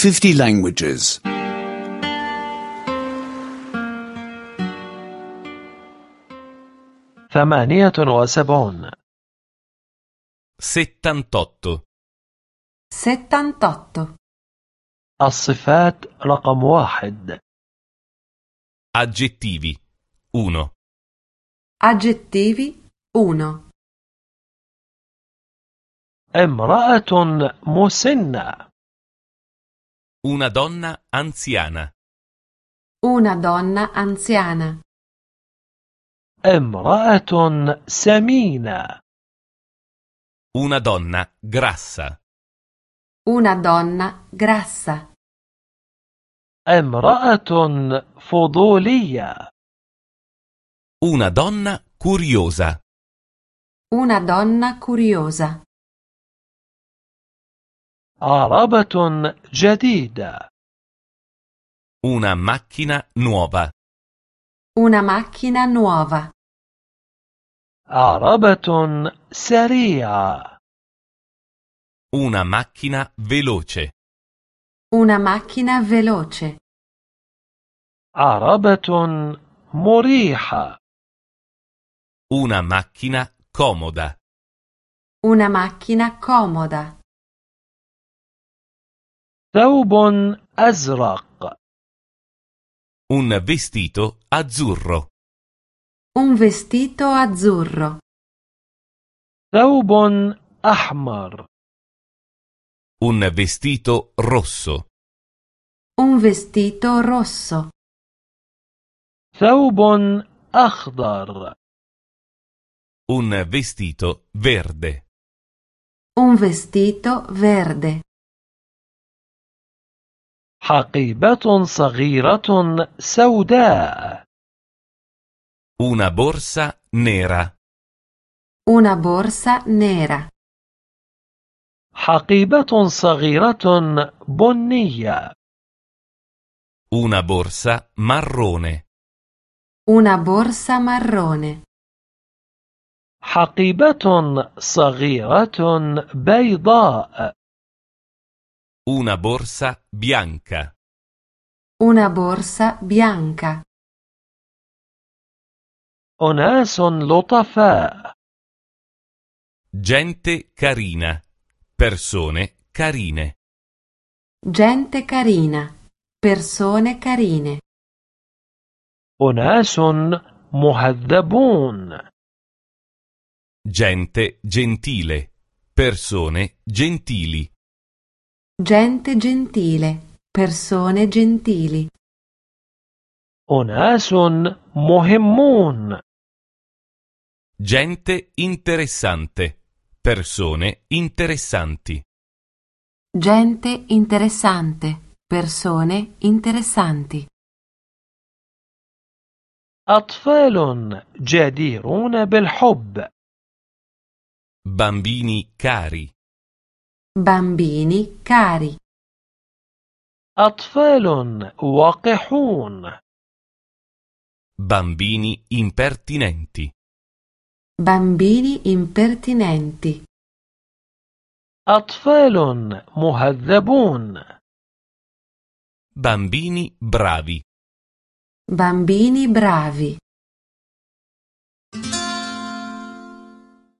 50 languages. 78 78. 78. الصفات رقم 1. Aggettivi. 1. Aggettivi 1. امرأة مسنة. Una donna anziana. Una donna anziana. امرأة سمينة. Una donna grassa. Una donna grassa. امرأة فضولية. Una donna curiosa. Una donna curiosa. عربة جديدة. Una macchina nuova. Una macchina nuova. عربة سريعة. Una macchina veloce. Una macchina veloce. عربة مريحة. Una macchina comoda. Una macchina comoda. ثوب أزرق. Un vestito azzurro. Un vestito azzurro. ثوب أحمر. Un vestito rosso. Un vestito rosso. ثوب أخضر. Un vestito verde. Un vestito verde. حقيبة صغيرة سوداء. Una borsa nera. Una borsa nera. حقيبة صغيرة بنية. Una borsa marrone. Una borsa marrone. حقيبة صغيرة بيضاء. Una borsa bianca. Una borsa bianca. أناس لطفاء. Gente carina. Persone carine. Gente carina. Persone carine. أناس مهذبون. Gente gentile. Persone gentili. Gente gentile. Persone gentili. أناس مهمون. Gente interessante. Persone interessanti. Gente interessante. Persone interessanti. أطفال جديرون بالحب. Bambini cari. Bambini cari. أطفال وقحون. Bambini impertinenti. Bambini impertinenti. أطفال مهذبون. Bambini bravi. Bambini bravi.